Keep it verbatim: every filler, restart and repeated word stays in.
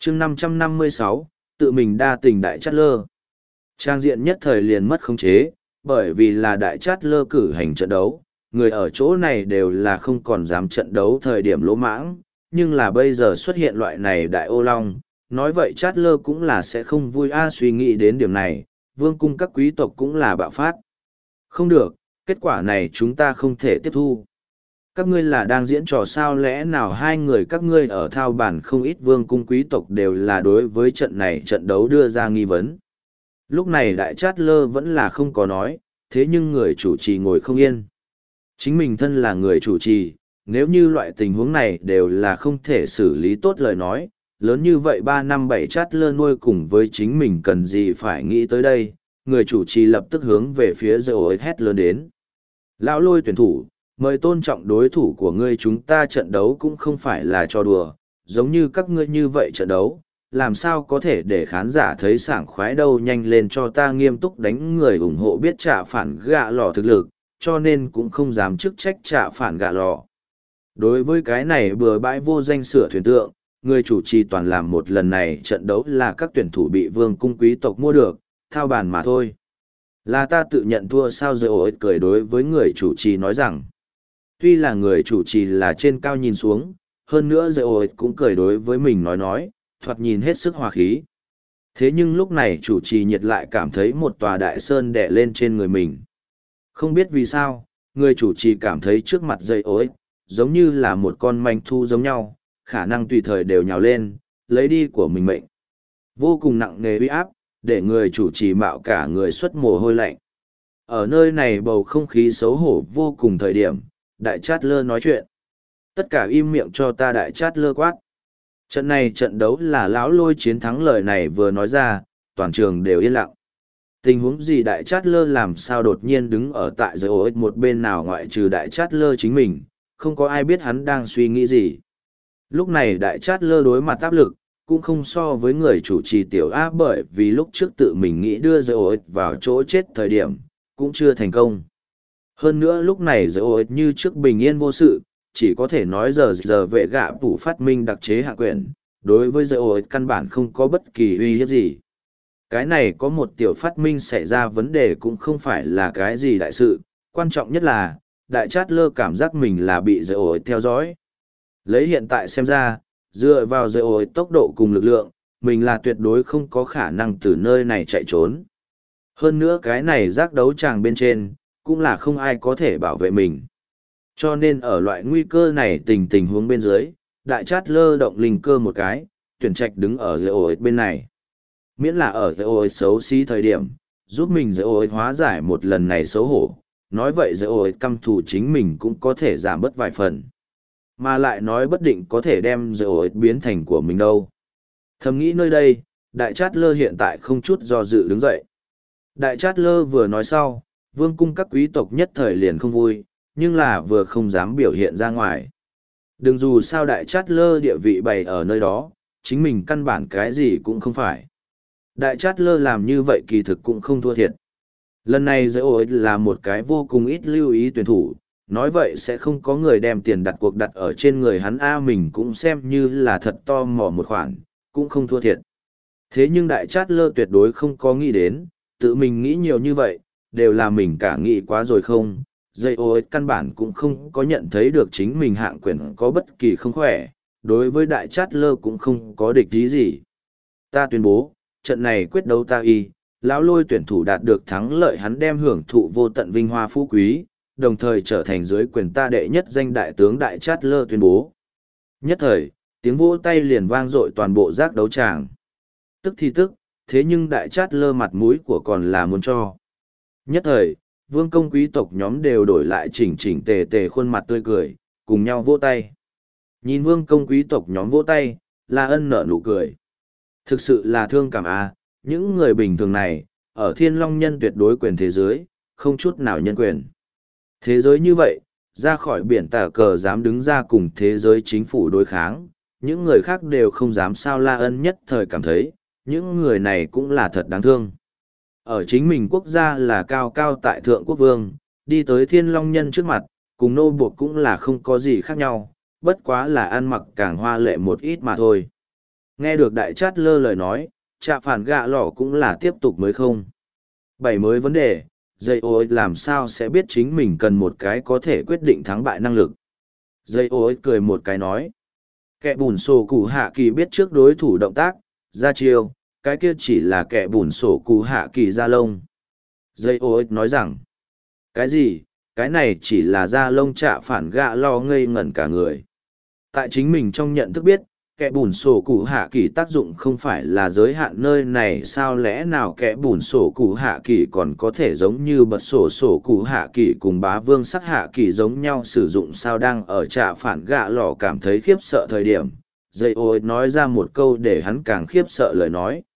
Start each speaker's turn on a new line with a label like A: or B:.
A: chương năm trăm năm mươi sáu, tự mình đa tình Đại Chát Lơ. Trang diện nhất thời liền mất khống chế, bởi vì là Đại Chát Lơ cử hành trận đấu, người ở chỗ này đều là không còn dám trận đấu thời điểm lỗ mãng, nhưng là bây giờ xuất hiện loại này Đại Ô Long, nói vậy Chát Lơ cũng là sẽ không vui a suy nghĩ đến điểm này, vương cung các quý tộc cũng là bạo phát. Không được, kết quả này chúng ta không thể tiếp thu. Các ngươi là đang diễn trò sao, lẽ nào hai người các ngươi ở thao bản không ít vương cung quý tộc đều là đối với trận này trận đấu đưa ra nghi vấn. Lúc này Đại Chát Lơ vẫn là không có nói, thế nhưng người chủ trì ngồi không yên. Chính mình thân là người chủ trì, nếu như loại tình huống này đều là không thể xử lý tốt lời nói, lớn như vậy ba năm bảy Chát Lơ nuôi cùng với chính mình cần gì phải nghĩ tới đây, người chủ trì lập tức hướng về phía rồi hét lớn đến. Lão Lôi tuyển thủ, mời tôn trọng đối thủ của ngươi, chúng ta trận đấu cũng không phải là trò đùa, giống như các ngươi như vậy trận đấu, làm sao có thể để khán giả thấy sảng khoái đâu, nhanh lên cho ta nghiêm túc đánh. Người ủng hộ biết trả phản gạ lò thực lực, cho nên cũng không dám chức trách trả phản gạ lò. Đối với cái này bừa bãi vô danh sửa thuyền tượng, người chủ trì toàn làm một lần này trận đấu là các tuyển thủ bị vương cung quý tộc mua được, thao bàn mà thôi. Là ta tự nhận thua sao? Rồi cười đối với người chủ trì nói rằng, tuy là người chủ trì là trên cao nhìn xuống, hơn nữa rồi cũng cười đối với mình nói nói, thoạt nhìn hết sức hòa khí. Thế nhưng lúc này chủ trì nhiệt lại cảm thấy một tòa đại sơn đè lên trên người mình. Không biết vì sao, người chủ trì cảm thấy trước mặt dây ối, giống như là một con manh thu giống nhau, khả năng tùy thời đều nhào lên, lấy đi của mình mệnh. Vô cùng nặng nề uy áp, để người chủ trì mạo cả người xuất mồ hôi lạnh. Ở nơi này bầu không khí xấu hổ vô cùng thời điểm, Đại Chát Lơ nói chuyện. Tất cả im miệng cho ta. Đại Chát Lơ quát. Trận này trận đấu là Lão Lôi chiến thắng, lời này vừa nói ra, toàn trường đều yên lặng. Tình huống gì? Đại Chát Lơ làm sao đột nhiên đứng ở tại giới ổ một bên nào ngoại trừ Đại Chát Lơ chính mình, không có ai biết hắn đang suy nghĩ gì. Lúc này Đại Chát Lơ đối mặt áp lực, cũng không so với người chủ trì tiểu áp, bởi vì lúc trước tự mình nghĩ đưa giới ổ vào chỗ chết thời điểm, cũng chưa thành công. Hơn nữa lúc này giới ổ như trước bình yên vô sự, chỉ có thể nói giờ giờ vệ gạ phủ phát minh đặc chế hạ quyển, đối với giới ổ căn bản không có bất kỳ uy hiếp gì. Cái này có một tiểu phát minh xảy ra vấn đề cũng không phải là cái gì đại sự, quan trọng nhất là, Đại Chát Lơ cảm giác mình là bị giới ổ theo dõi. Lấy hiện tại xem ra, dựa vào giới ổ tốc độ cùng lực lượng, mình là tuyệt đối không có khả năng từ nơi này chạy trốn. Hơn nữa cái này giác đấu tràng bên trên, cũng là không ai có thể bảo vệ mình. Cho nên ở loại nguy cơ này tình tình huống bên dưới, Đại Chát Lơ động linh cơ một cái, tuyển trạch đứng ở giới ổ bên này. Miễn là ở giới ổ xấu xí thời điểm, giúp mình giới ổ hóa giải một lần này xấu hổ, nói vậy giới ổ căm thù chính mình cũng có thể giảm bớt vài phần. Mà lại nói bất định có thể đem giới ổ biến thành của mình đâu. Thầm nghĩ nơi đây, Đại Chát Lơ hiện tại không chút do dự đứng dậy. Đại Chát Lơ vừa nói sau, vương cung các quý tộc nhất thời liền không vui, nhưng là vừa không dám biểu hiện ra ngoài. Đừng dù sao Đại Chát Lơ địa vị bày ở nơi đó, chính mình căn bản cái gì cũng không phải. Đại Chát Lơ làm như vậy kỳ thực cũng không thua thiệt. Lần này giới ổi là một cái vô cùng ít lưu ý tuyển thủ, nói vậy sẽ không có người đem tiền đặt cuộc đặt ở trên người hắn, a mình cũng xem như là thật to mò một khoản, cũng không thua thiệt. Thế nhưng Đại Chát Lơ tuyệt đối không có nghĩ đến, tự mình nghĩ nhiều như vậy, đều là mình cả nghĩ quá rồi không. Dây ô căn bản cũng không có nhận thấy được chính mình hạng quyền có bất kỳ không khỏe, đối với Đại Chát Lơ cũng không có địch ý gì. Ta tuyên bố, trận này quyết đấu ta y, Lão Lôi tuyển thủ đạt được thắng lợi, hắn đem hưởng thụ vô tận vinh hoa phú quý, đồng thời trở thành dưới quyền ta đệ nhất danh đại tướng. Đại Chát Lơ tuyên bố. Nhất thời, tiếng vỗ tay liền vang dội toàn bộ giác đấu tràng. Tức thì tức, thế nhưng Đại Chát Lơ mặt mũi của còn là muốn cho. Nhất thời, vương công quý tộc nhóm đều đổi lại chỉnh chỉnh tề tề khuôn mặt tươi cười, cùng nhau vỗ tay. Nhìn vương công quý tộc nhóm vỗ tay, La Ân nở nụ cười. Thực sự là thương cảm à, những người bình thường này, ở Thiên Long Nhân tuyệt đối quyền thế giới, không chút nào nhân quyền. Thế giới như vậy, ra khỏi biển tả cờ dám đứng ra cùng thế giới chính phủ đối kháng, những người khác đều không dám. Sao La Ân nhất thời cảm thấy, những người này cũng là thật đáng thương. Ở chính mình quốc gia là cao cao tại thượng quốc vương, đi tới Thiên Long Nhân trước mặt, cùng nô buộc cũng là không có gì khác nhau, bất quá là ăn mặc càng hoa lệ một ít mà thôi. Nghe được đại chát lơ lời nói, trạ phản gạ lỏ cũng là tiếp tục mới không. Bảy mới vấn đề, dây ôi làm sao sẽ biết chính mình cần một cái có thể quyết định thắng bại năng lực. Dây ôi cười một cái nói. Kẻ bùn sổ cụ hạ kỳ biết trước đối thủ động tác, ra chiêu, cái kia chỉ là kẻ bùn sổ cụ hạ kỳ ra lông. Dây ôi nói rằng, cái gì, cái này chỉ là da lông trạ phản gạ lo ngây ngẩn cả người. Tại chính mình trong nhận thức biết, kẻ bùn sổ cụ hạ kỳ tác dụng không phải là giới hạn nơi này, sao lẽ nào kẻ bùn sổ cụ hạ kỳ còn có thể giống như bật sổ sổ cụ hạ kỳ cùng bá vương sắc hạ kỳ giống nhau sử dụng, sao đang ở trạ phản gạ lò cảm thấy khiếp sợ thời điểm. Dây ôi nói ra một câu để hắn càng khiếp sợ lời nói.